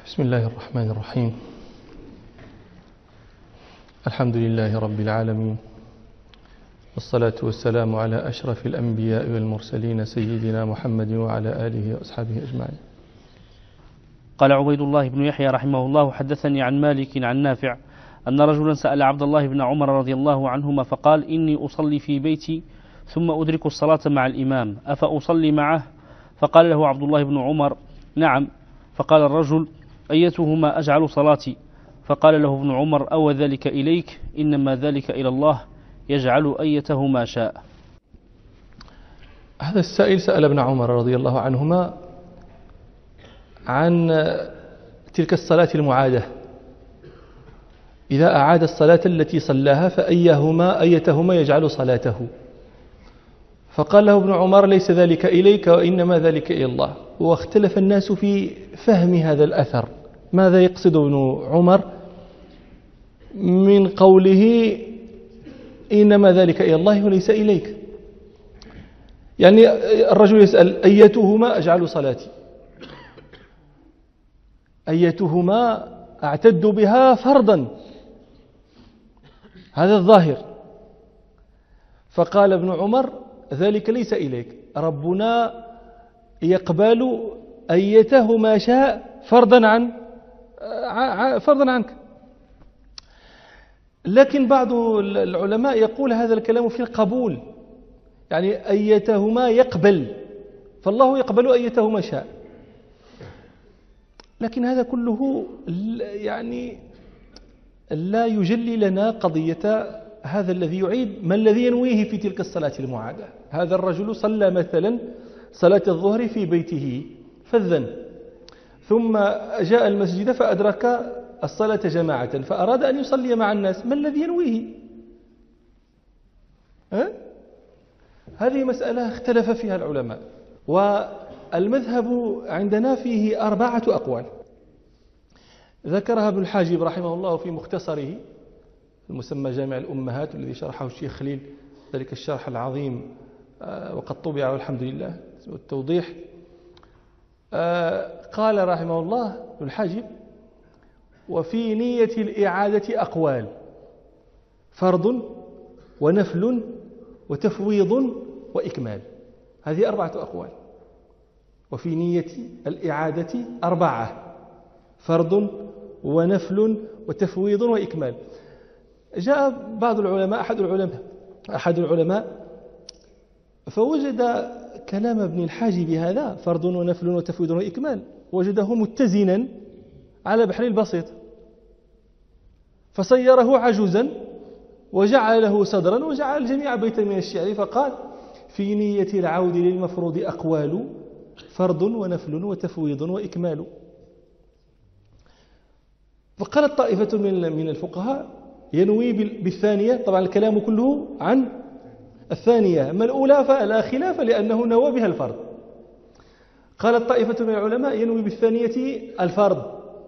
بسم الله الرحمن الرحيم. الحمد لله رب العالمين، والصلاة والسلام على أشرف الأنبياء والمرسلين سيدنا محمد وعلى آله وأصحابه أجمعين. قال عبيد الله بن يحيى رحمه الله: حدثني عن مالك عن نافع أن رجلا سأل عبد الله بن عمر رضي الله عنهما فقال: إني أصلي في بيتي ثم أدرك الصلاة مع الإمام، أفأصلي معه؟ فقال له عبد الله بن عمر: نعم. فقال الرجل: أيتهما أجعل صلاتي؟ فقال له ابن عمر: أو ذلك إليك؟ إنما ذلك إلى الله، يجعل أيتهما شاء. هذا السائل سأل ابن عمر رضي الله عنهما عن تلك الصلاة المعادة، إذا أعاد الصلاة التي صلاها أيتهما يجعل صلاته؟ فقال له ابن عمر: ليس ذلك إليك وإنما ذلك إلى الله. واختلف الناس في فهم هذا الأثر، ماذا يقصد ابن عمر من قوله إنما ذلك إلى الله وليس إليك؟ يعني الرجل يسأل: أيتهما أجعل صلاتي؟ أيتهما أعتد بها فرضا، هذا الظاهر. فقال ابن عمر: ذلك ليس إليك، ربنا يقبل أيتهما شاء فرضا عنك. لكن بعض العلماء يقول هذا الكلام في القبول، يعني أيتهما يقبل، فالله يقبل أيتهما شاء. لكن هذا كله يعني لا يجلي لنا قضية هذا الذي يعيد، ما الذي ينويه في تلك الصلاة المعادة. هذا الرجل صلى مثلا صلاة الظهر في بيته فذا، ثم جاء المسجد فأدرك الصلاة جماعة فأراد أن يصلي مع الناس، ما الذي ينويه؟ هذه مسألة اختلف فيها العلماء، والمذهب عندنا فيه 4 أقوال ذكرها ابن الحاجب رحمه الله في مختصره المسمى جامع الأمهات، الذي شرحه الشيخ خليل ذلك الشرح العظيم، وقد طبع والحمد لله والتوضيح. قال رحمه الله ابن الحاجب: وفي نية الإعادة أقوال: فرض ونفل وتفويض وإكمال. هذه 4 أقوال. وفي نية الإعادة 4: فرض ونفل وتفويض وإكمال. جاء بعض العلماء، أحد العلماء فوجد كلام ابن الحاجب هذا فرض ونفل وتفويض وإكمال، وجده متزنا على بحر البسيط، فصيره عجوزا وجعله صدرا وجعل الجميع بيتا من الشعر، فقال: في نية العود للمفروض أقوال: فرض ونفل وتفويض وإكمال. فقالت طائفة من الفقهاء: ينوي بالثانية، طبعا الكلام كله عن الثانية، أما الأولى فلا خلاف لأنه نوى بها الفرض. قالت طائفة من العلماء: ينوي بالثانية الفرض.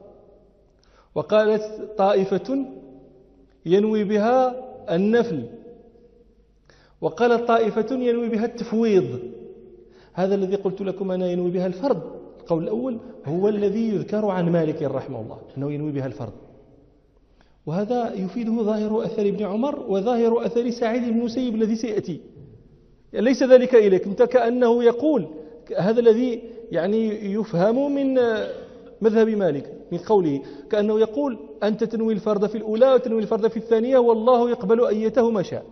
وقالت طائفة: ينوي بها النفل. وقالت طائفة: ينوي بها التفويض. هذا الذي قلت لكم أنا ينوي بها الفرض، القول الأول هو الذي يذكر عن مالك رحمه الله أنه ينوي بها الفرض، وهذا يفيده ظاهر أثر ابن عمر وظاهر أثر سعيد بن المسيب الذي سيأتي. ليس ذلك إليك، انت كأنه يقول هذا الذي يعني يفهم من مذهب مالك من قوله، كأنه يقول: أنت تنوي الفرض في الأولى وتنوي الفرض في الثانية، والله يقبل أيتهما شاء.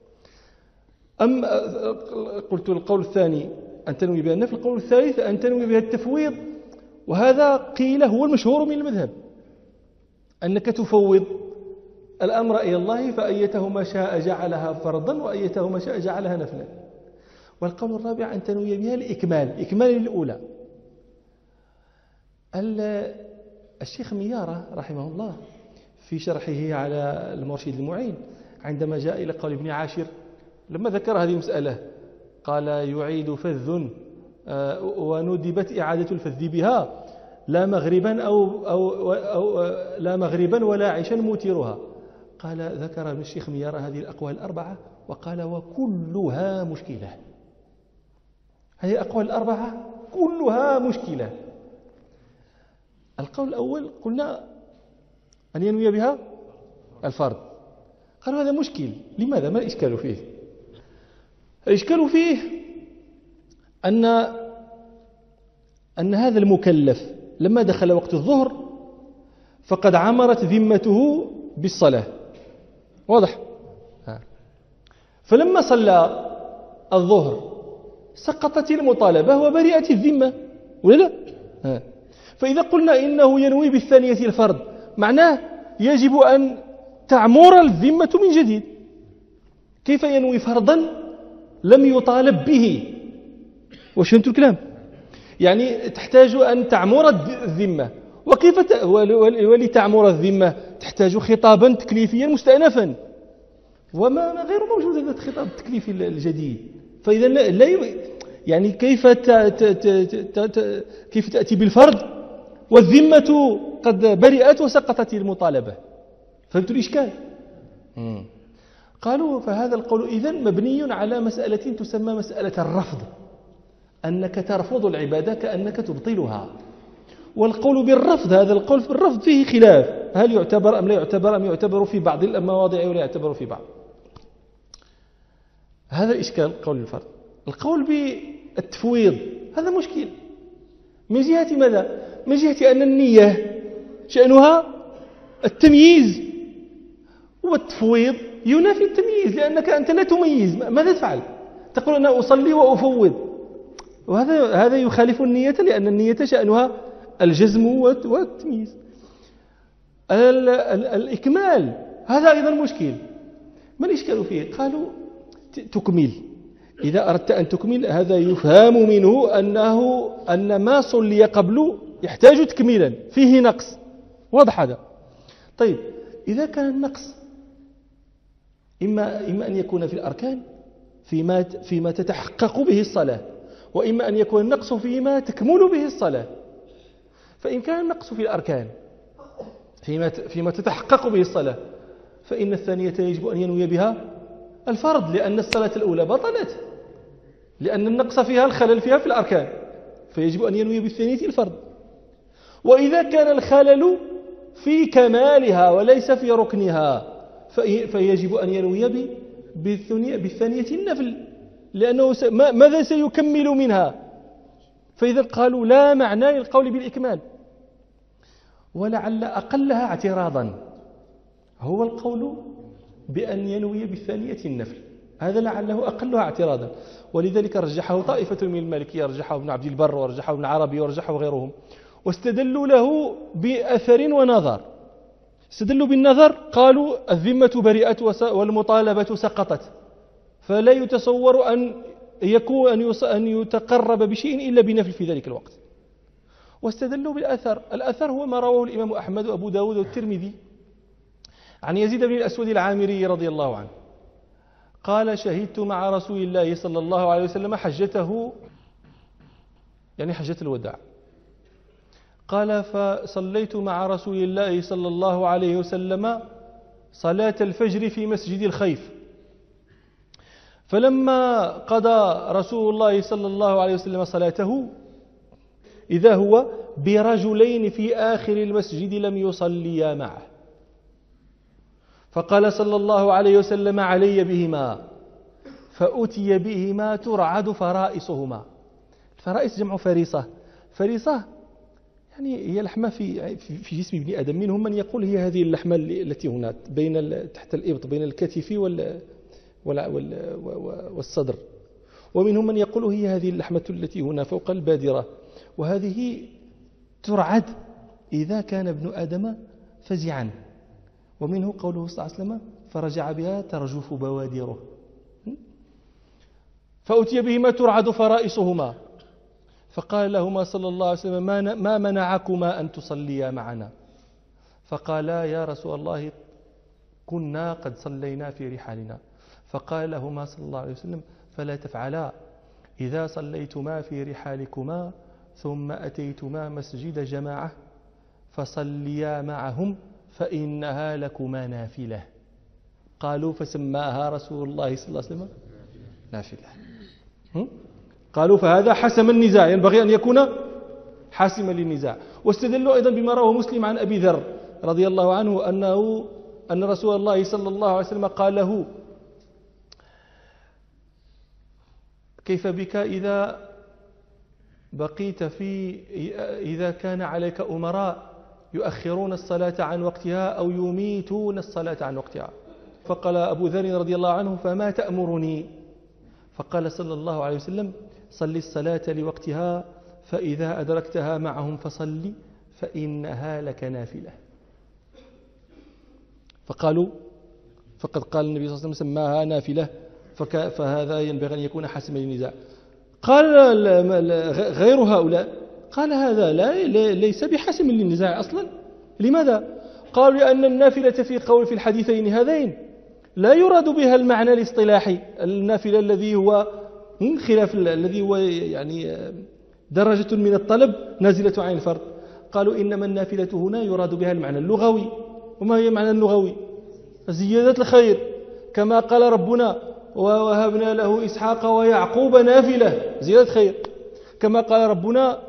قلت القول الثاني أن تنوي بها النفل، القول الثالث أن تنوي بها التفويض، وهذا قيل هو المشهور من المذهب، أنك تفوض الأمر إلى الله، فأيتهما شاء جعلها فرضا وأيتهما شاء جعلها نفلا. والقول الرابع أن تنوي بها الإكمال، إكمال للأولى. الشيخ ميارة رحمه الله في شرحه على المرشد المعين عندما جاء إلى قول ابن عاشر لما ذكر هذه المسألة قال: يعيد فذ وندبت إعادة الفذ بها لا مغربا أو لا مغربا ولا عشا موترها. قال ذكر ابن الشيخ ميارة هذه الأقوال 4 وقال: وكلها مشكلة. هذه الأقوال 4 كلها مشكلة. القول الأول قلنا أن ينوي بها الفرض. قالوا هذا مشكل. لماذا؟ ما الإشكال فيه؟ الإشكال فيه أن هذا المكلف لما دخل وقت الظهر فقد عمرت ذمته بالصلاة. واضح؟ فلما صلى الظهر سقطت المطالبة وبرئت الذمة، ولا لا؟ فإذا قلنا إنه ينوي بالثانية الفرض معناه يجب أن تعمر الذمة من جديد. كيف ينوي فرضا لم يطالب به؟ وش فهمتوا الكلام؟ يعني تحتاج أن تعمر الذمة. وكيف ولتعمر الذمة تحتاج خطابا تكليفيا مستأنفا، وما غير موجود هذا الخطاب التكليفي الجديد. فإذا لا يعني كيف تأتي بالفرض والذمة قد برئت وسقطت المطالبة؟ فهمتوا الإشكال؟ قالوا فهذا القول إذن مبني على مسألة تسمى مسألة الرفض، أنك ترفض العبادة كأنك تبطلها. والقول بالرفض، هذا القول في الرفض فيه خلاف، هل يعتبر أم لا يعتبر، أم يعتبر في بعض المواضع ولا يعتبر في بعض. هذا الإشكال قول الفرض. القول بالتفويض هذا مشكل من جهة ماذا؟ من جهة أن النية شأنها التمييز، والتفويض ينافي التمييز، لأنك أنت لا تميز. ماذا تفعل؟ تقول أنا أصلي وأفوض، وهذا يخالف النية، لأن النية شأنها الجزم والتمييز. الإكمال هذا أيضا مشكل. ما الإشكال فيه؟ قالوا تكمل. إذا أردت أن تكمل هذا يفهم منه أن ما صلي قبل يحتاج تكميلا، فيه نقص. واضح هذا؟ طيب إذا كان النقص إما أن يكون في الأركان فيما تتحقق به الصلاة، وإما أن يكون النقص فيما تكمل به الصلاة. فإن كان النقص في الأركان فيما تتحقق به الصلاة، فإن الثانية يجب أن ينوي بها الفرض، لأن الصلاة الأولى بطلت، لأن النقص فيها الخلل فيها في الأركان، فيجب أن ينوي بالثانية الفرض. وإذا كان الخلل في كمالها وليس في ركنها فيجب أن ينوي بالثانية النفل، لأنه ماذا سيكمل منها؟ فإذا قالوا لا معنى للقول بالإكمال. ولعل أقلها اعتراضا هو القول بأن ينوي بالثانية النفل، هذا لعله أقلها اعتراضا. ولذلك رجحه طائفة من المالكية، رجحه ابن عبد البر ورجحه ابن عربي ورجحه غيرهم، واستدلوا له بأثر ونظر. استدلوا بالنظر، قالوا الذمة برئت والمطالبة سقطت، فلا يتصور أن يتقرب بشيء إلا بنفل في ذلك الوقت. واستدلوا بالأثر. الأثر هو ما رواه الإمام أحمد وأبو داود والترمذي عن يزيد بن الأسود العامري رضي الله عنه قال شهدت مع رسول الله صلى الله عليه وسلم حجته، يعني حجة الوداع. قال فصليت مع رسول الله صلى الله عليه وسلم صلاة الفجر في مسجد الخيف، فلما قضى رسول الله صلى الله عليه وسلم صلاته إذا هو برجلين في آخر المسجد لم يصليا معه، فقال صلى الله عليه وسلم علي بهما، فأتي بهما ترعد فرائصهما. الفرائص جمع فريصة. فريصة يعني هي لحمة في جسم ابن آدم. منهم من يقول هي هذه اللحمة التي هنا تحت الإبط بين الكتف والصدر، ومنهم من يقول هي هذه اللحمة التي هنا فوق البادرة، وهذه ترعد إذا كان ابن آدم فزعا. ومنه قوله صلى الله عليه وسلم فرجع بها ترجف بوادره. فأتي بهما ترعد فرائصهما، فقال لهما صلى الله عليه وسلم ما منعكما أن تصليا معنا؟ فقالا يا رسول الله كنا قد صلينا في رحالنا. فقال لهما صلى الله عليه وسلم فلا تفعلا، إذا صليتما في رحالكما ثم أتيتما مسجد جماعة فصليا معهم فإنها لكما نافلة. قالوا فسماها رسول الله صلى الله عليه وسلم نافلة. قالوا فهذا حسم النزاع، ينبغي أن يكون حاسما للنزاع. واستدلوا أيضا بما رواه مسلم عن أبي ذر رضي الله عنه أن رسول الله صلى الله عليه وسلم قال له: كيف بك إذا كان عليك أمراء يؤخرون الصلاة عن وقتها أو يميتون الصلاة عن وقتها؟ فقال أبو ذر رضي الله عنه: فما تأمرني؟ فقال صلى الله عليه وسلم: صل الصلاة لوقتها، فإذا أدركتها معهم فصل، فإنها لك نافلة. فقالوا: فقد قال النبي صلى الله عليه وسلم سماها نافلة، فهذا ينبغي أن يكون حاسما للنزاع. قال غير هؤلاء قال: هذا ليس بحاسم للنزاع أصلا. لماذا؟ قالوا: لأن النافلة في الحديثين هذين لا يراد بها المعنى الاصطلاحي، النافلة الذي هو خلاف الذي هو يعني درجة من الطلب نازلة عن الفرض. قالوا: إنما النافلة هنا يراد بها المعنى اللغوي. وما هي المعنى اللغوي؟ زيادة الخير، كما قال ربنا: ووهبنا له إسحاق ويعقوب نافلة، زيادة خير. كما قال ربنا: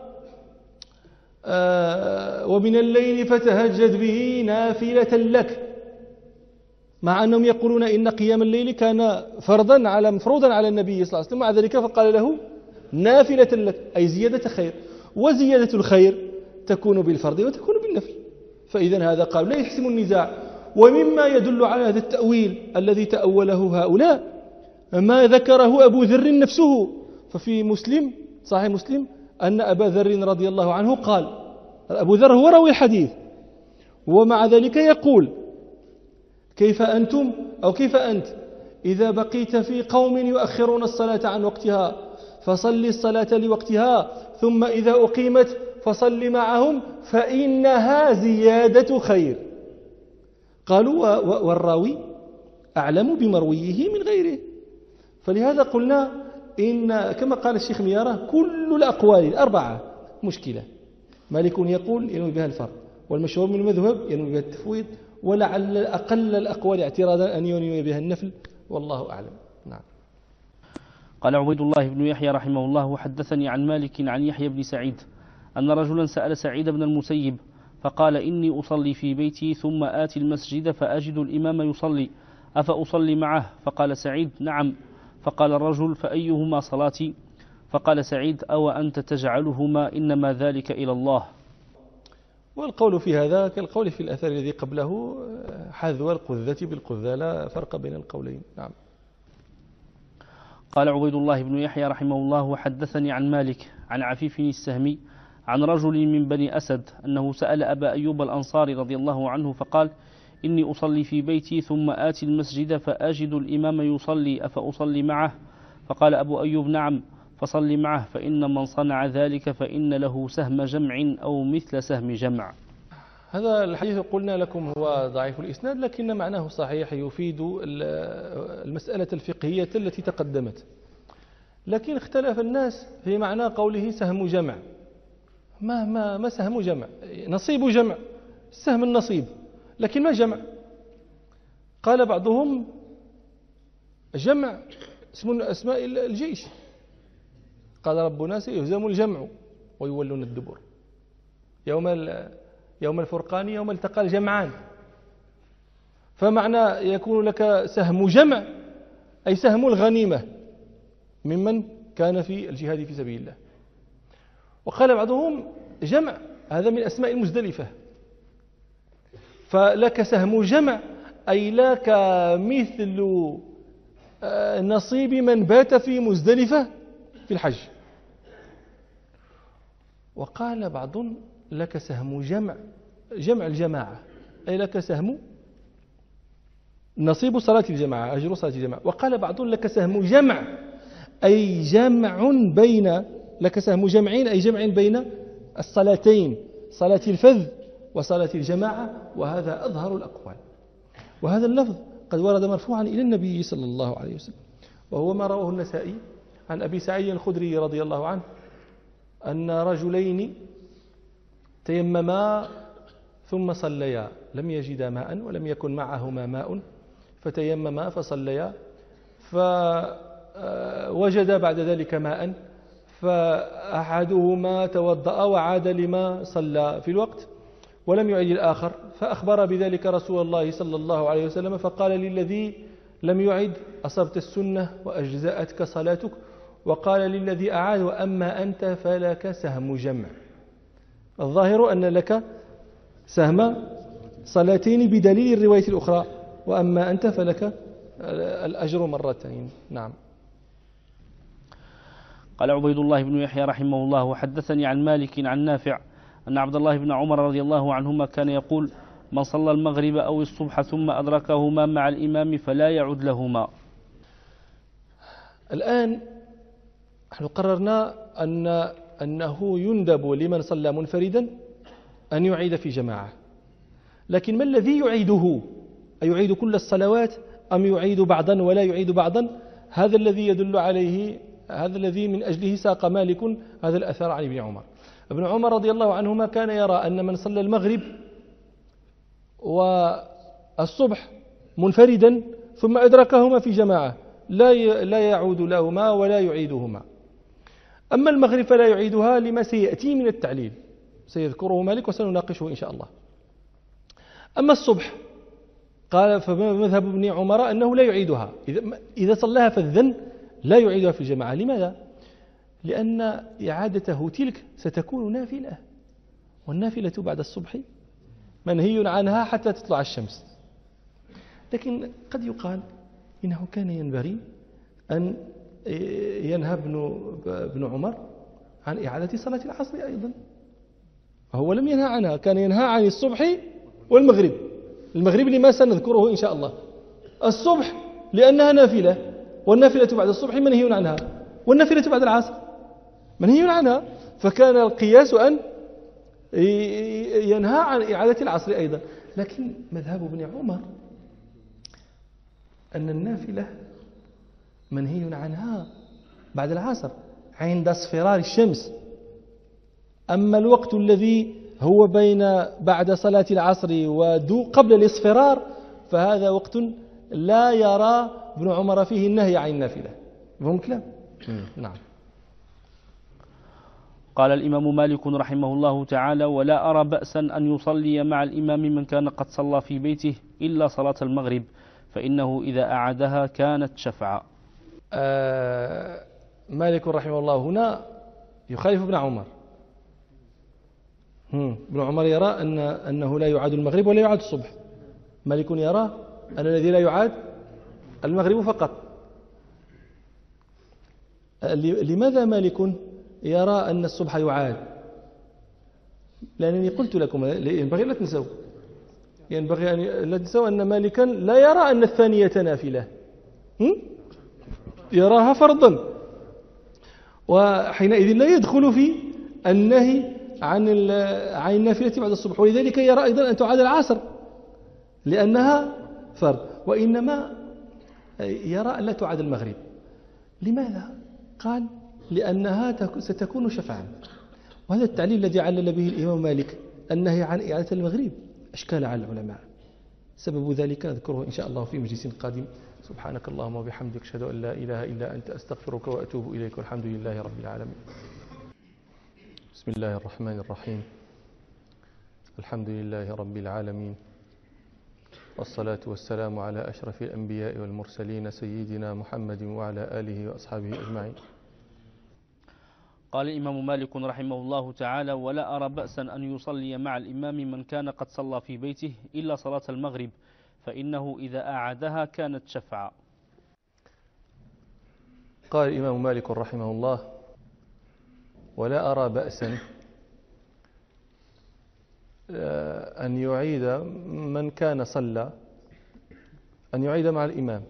ومن الليل فتهجد به نافلة لك، مع أنهم يقولون إن قيام الليل كان مفروضا على النبي صلى الله عليه وسلم، مع ذلك فقال له نافلة لك، أي زيادة خير. وزيادة الخير تكون بالفرض وتكون بالنفل. فإذا هذا قال لا يحسم النزاع. ومما يدل على هذا التأويل الذي تأوله هؤلاء ما ذكره أبو ذر نفسه. ففي مسلم، صحيح مسلم، أن أبا ذر رضي الله عنه قال، أبو ذر هو راوي الحديث، ومع ذلك يقول: كيف أنت إذا بقيت في قوم يؤخرون الصلاة عن وقتها فصل الصلاة لوقتها، ثم إذا أقيمت فصل معهم، فإنها زيادة خير. قالوا: والراوي أعلم بمرويه من غيره. فلهذا قلنا إن كما قال الشيخ ميارة: كل الأقوال الأربعة مشكلة. مالك يقول ينوي بها الفرض، والمشهور من المذهب ينوي بها التفويض، ولعل أقل الأقوال اعتراضا أن ينوي بها النفل، والله أعلم. نعم. قال عبيد الله بن يحيى رحمه الله: وحدثني عن مالك عن يحيى بن سعيد أن رجلا سأل سعيد بن المسيب فقال: إني أصلي في بيتي ثم آتي المسجد فأجد الإمام يصلي، أفأصلي معه؟ فقال سعيد: نعم. فقال الرجل: فأيهما صلاتي؟ فقال سعيد: أو أنت تجعلهما؟ إنما ذلك إلى الله. والقول في هذا كالقول في الأثر الذي قبله: حذو القذة بالقذة، لا فرق بين القولين. نعم. قال عبيد الله بن يحيى رحمه الله: وحدثني عن مالك عن عفيف السهمي عن رجل من بني أسد أنه سأل أبا أيوب الأنصاري رضي الله عنه فقال: إني أصلي في بيتي ثم آتي المسجد فأجد الإمام يصلي، أفأصلي معه؟ فقال أبو أيوب: نعم، فصل معه، فإن من صنع ذلك فإن له سهم جمع أو مثل سهم جمع. هذا الحديث قلنا لكم هو ضعيف الإسناد، لكن معناه صحيح، يفيد المسألة الفقهية التي تقدمت. لكن اختلف الناس في معنى قوله سهم جمع. ما سهم جمع؟ نصيب جمع، سهم النصيب، لكن ما جمع. قال بعضهم: جمع اسم من أسماء الجيش، قال ربنا: سيهزم الجمع ويولون الدبر يوم الفرقان يوم التقى الجمعان. فمعنى يكون لك سهم جمع أي سهم الغنيمة ممن كان في الجهاد في سبيل الله. وقال بعضهم: جمع هذا من أسماء المزدلفة، فلك سهم جمع أي لك مثل نصيب من بات في مزدلفة في الحج. وقال بعض: لك سهم جمع الجماعة، أي لك سهم نصيب صلاة الجماعة، أجر صلاة الجماعة. وقال بعض: لك سهم جمع أي جمع بين، لك سهم جمعين أي جمع بين الصلاتين، صلاة الفذ وصلاة الجماعة، وهذا أظهر الأقوال. وهذا اللفظ قد ورد مرفوعا إلى النبي صلى الله عليه وسلم، وهو ما رواه النسائي عن أبي سعيد الخدري رضي الله عنه أن رجلين تيمما ثم صليا، لم يجدا ماء ولم يكن معهما ماء، فتيمما فصليا، فوجد بعد ذلك ماء فأحدهما توضأ وعاد لما صلى في الوقت ولم يعيد الآخر، فأخبر بذلك رسول الله صلى الله عليه وسلم، فقال للذي لم يعد: أصبت السنة وأجزأتك صلاتك. وقال للذي أعاد: وأما أنت فلك سهم جمع. الظاهر أن لك سهم صلاتين بدليل الرواية الأخرى، وأما أنت فلك الأجر مرتين. نعم. قال عبيد الله بن يحيى رحمه الله: وحدثني عن مالك عن نافع أن عبد الله بن عمر رضي الله عنهما كان يقول: من صلى المغرب أو الصبح ثم أدركهما مع الإمام فلا يعد لهما. الآن نحن قررنا أنه يندب لمن صلى منفردا أن يعيد في جماعة، لكن ما الذي يعيده؟ أيعيد كل الصلوات أم يعيد بعضا ولا يعيد بعضا؟ هذا الذي يدل عليه، هذا الذي من أجله ساق مالك هذا الأثر عن ابن عمر. ابن عمر رضي الله عنهما كان يرى أن من صلى المغرب والصبح منفردا ثم أدركهما في جماعة لا يعود لهما ولا يعيدهما. أما المغرب فلا يعيدها لما سيأتي من التعليل سيذكره مالك وسنناقشه إن شاء الله. أما الصبح قال فمذهب ابن عمر أنه لا يعيدها، إذا صلاها فالذن لا يعيدها في الجماعة. لماذا؟ لأن إعادته تلك ستكون نافلة، والنافلة بعد الصبح منهي عنها حتى تطلع الشمس. لكن قد يقال إنه كان ينبغي أن ينهى ابن عمر عن إعادة صلاة العصر أيضا، فهو لم ينهى عنها، كان ينهى عن الصبح والمغرب. المغرب لما سنذكره إن شاء الله، الصبح لأنها نافلة، والنافلة بعد الصبح منهي عنها، والنافلة بعد العصر منهي عنها، فكان القياس أن ينهى عن إعادة العصر أيضا. لكن مذهب ابن عمر أن النافلة منهي عنها بعد العصر عند اصفرار الشمس. أما الوقت الذي هو بعد صلاة العصر قبل الاصفرار فهذا وقت لا يرى ابن عمر فيه النهي عن النافلة. فهم كلام؟ نعم. قال الإمام مالك رحمه الله تعالى: ولا أرى بأسا أن يصلي مع الإمام من كان قد صلى في بيته إلا صلاة المغرب، فإنه إذا أعادها كانت شفعا. مالك رحمه الله هنا يخالف ابن عمر. ابن عمر يرى أنه لا يعاد المغرب ولا يعاد الصبح. مالك يرى أن الذي لا يعاد المغرب فقط. لماذا مالك يرى أن الصبح يعاد؟ لأنني قلت لكم ينبغي لا تنسوا، ينبغي أن لا تنسوا أن مالكا لا يرى أن الثانية نافلة، يراها فرضا، وحينئذ لا يدخل في النهي عن النافلة بعد الصبح. ولذلك يرى أيضا أن تعاد العصر لأنها فرض، وإنما يرى أن لا تعاد المغرب. لماذا؟ قال لأنها ستكون شفعا. وهذا التعليل الذي علل به الإمام مالك النهي عن إعادة المغرب أشكال على العلماء. سبب ذلك نذكره إن شاء الله في مجلس قادم. سبحانك اللهم وبحمدك أشهد أن لا إله إلا أنت أستغفرك وأتوب إليك، والحمد لله رب العالمين. بسم الله الرحمن الرحيم. الحمد لله رب العالمين، والصلاة والسلام على أشرف الأنبياء والمرسلين سيدنا محمد وعلى آله وأصحابه أجمعين. قال الإمام مالك رحمه الله تعالى: ولا أرى بأسا أن يصلي مع الإمام من كان قد صلى في بيته إلا صلاة المغرب، فإنه إذا أعادها كانت شفعا. قال الإمام مالك رحمه الله: ولا أرى بأسا أن يعيد من كان صلى، أن يعيد مع الإمام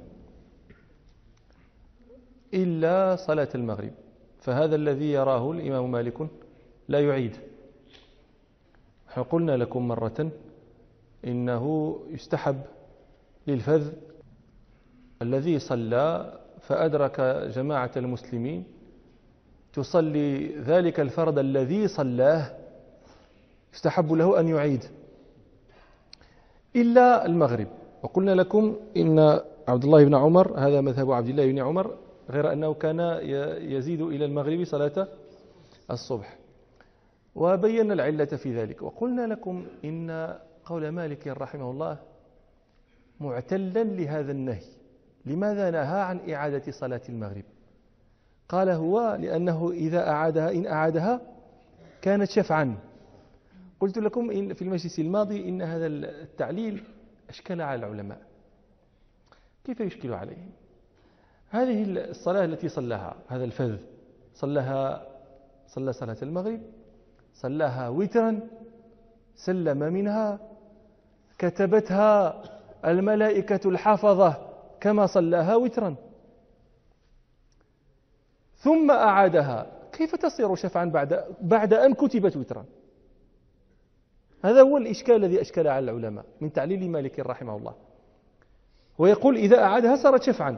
إلا صلاة المغرب، فهذا الذي يراه الإمام مالك لا يعيد. نحن قلنا لكم مرة إنه يستحب للفذ الذي صلى فأدرك جماعة المسلمين تصلي ذلك الفرض الذي صلاه، يستحب له أن يعيد إلا المغرب. وقلنا لكم إن عبد الله بن عمر، هذا مذهب عبد الله بن عمر، غير أنه كان يزيد إلى المغرب صلاة الصبح. وبينا العلة في ذلك، وقلنا لكم إن قول مالك رحمه الله معتلا لهذا النهي. لماذا نهى عن إعادة صلاة المغرب؟ قال هو لأنه إذا أعادها إن أعادها كانت شفعا. قلت لكم إن في المجلس الماضي إن هذا التعليل أشكل على العلماء. كيف يشكل عليهم؟ هذه الصلاة التي صلاها هذا الفذ صلى صلاة المغرب، صلاها وترا، سلم منها، كتبتها الملائكة الحافظة كما صلاها وترا، ثم أعادها، كيف تصير شفعا بعد أن كتبت وترا؟ هذا هو الإشكال الذي أشكل على العلماء من تعليل مالك رحمه الله. ويقول إذا أعادها صارت شفعا.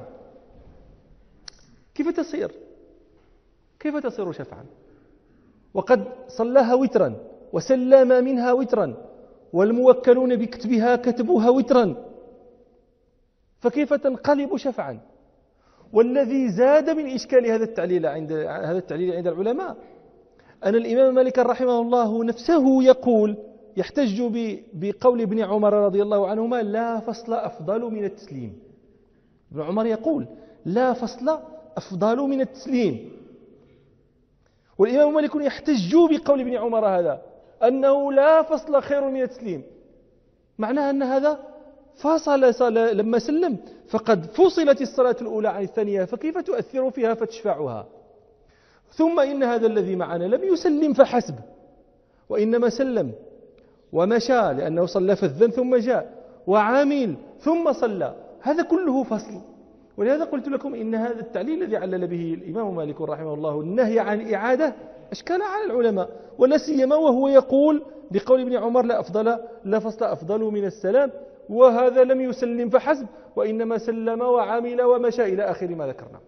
كيف تصير شفعا وقد صلاها وترا وسلم منها وترا والموكلون بكتبها كتبوها وترا، فكيف تنقلب شفعا؟ والذي زاد من إشكال هذا التعليل عند العلماء أن الإمام مالك رحمه الله نفسه يحتج بقول ابن عمر رضي الله عنهما لا فصل أفضل من التسليم. ابن عمر يقول لا فصل أفضل من التسليم، والإمام مالك يحتج بقول ابن عمر هذا أنه لا فصل خير من التسليم، معناه أن هذا فصل لما سلم فقد فصلت الصلاة الأولى عن الثانية، فكيف تؤثر فيها فتشفعها؟ ثم إن هذا الذي معنا لم يسلم فحسب، وإنما سلم ومشى لأنه صلى فذا ثم جاء وعامل ثم صلى، هذا كله فصل. ولهذا قلت لكم إن هذا التعليل الذي علل به الإمام مالك رحمه الله النهي عن إعادة أشكال على العلماء، ولا سيما وهو يقول بقول ابن عمر لا فصل أفضل من السلام، وهذا لم يسلم فحسب وإنما سلم وعمل ومشى إلى آخر ما ذكرنا.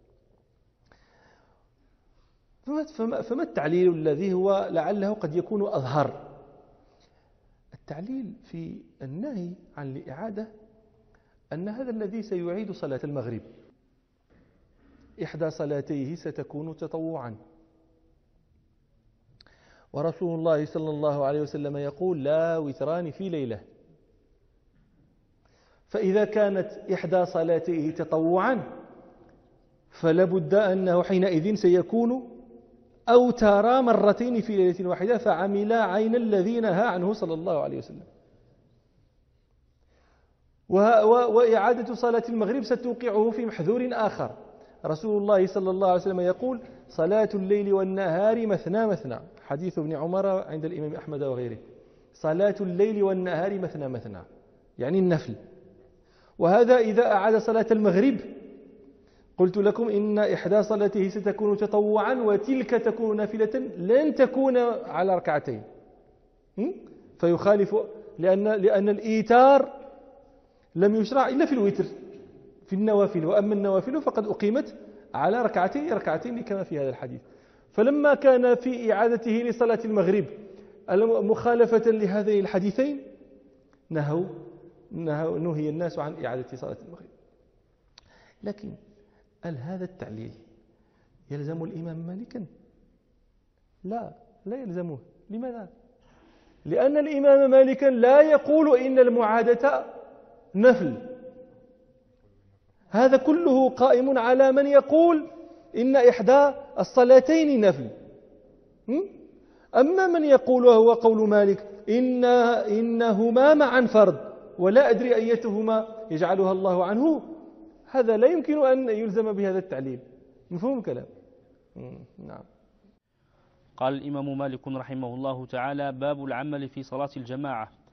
فما التعليل الذي هو لعله قد يكون أظهر؟ التعليل في النهي عن الإعادة أن هذا الذي سيعيد صلاة المغرب إحدى صلاتيه ستكون تطوعا، ورسول الله صلى الله عليه وسلم يقول لا وتران في ليلة، فإذا كانت إحدى صلاتيه تطوعا فلابد أنه حينئذ سيكون أوتر مرتين في ليلة واحدة، فعمل عين الذي نهى عنه صلى الله عليه وسلم. وإعادة صلاة المغرب ستوقعه في محذور آخر. رسول الله صلى الله عليه وسلم يقول صلاة الليل والنهار مثنى مثنى، حديث ابن عمر عند الإمام أحمد وغيره، صلاة الليل والنهار مثنى مثنى يعني النفل. وهذا إذا أعاد صلاة المغرب قلت لكم إن إحدى صلاته ستكون تطوعا وتلك تكون نافلة لن تكون على ركعتين، فيخالف لأن الإيتار لم يشرع إلا في الوتر في النوافل، وأما النوافل فقد أقيمت على ركعتين كما في هذا الحديث. فلما كان في إعادته لصلاة المغرب مخالفة لهذين الحديثين نهي الناس عن إعادة صلاة المغرب. لكن هل هذا التعليل يلزم الإمام مالكا؟ لا يلزمه. لماذا؟ لأن الإمام مالكا لا يقول إن المعادة نفل، هذا كله قائم على من يقول إن إحدى الصلاتين نفل. أما من يقول وهو قول مالك إنهما معا فرض ولا أدري أيتهما يجعلها الله عنه، هذا لا يمكن أن يلزم بهذا التعليل. مفهوم الكلام؟ نعم. قال الإمام مالك رحمه الله تعالى: باب العمل في صلاة الجماعة.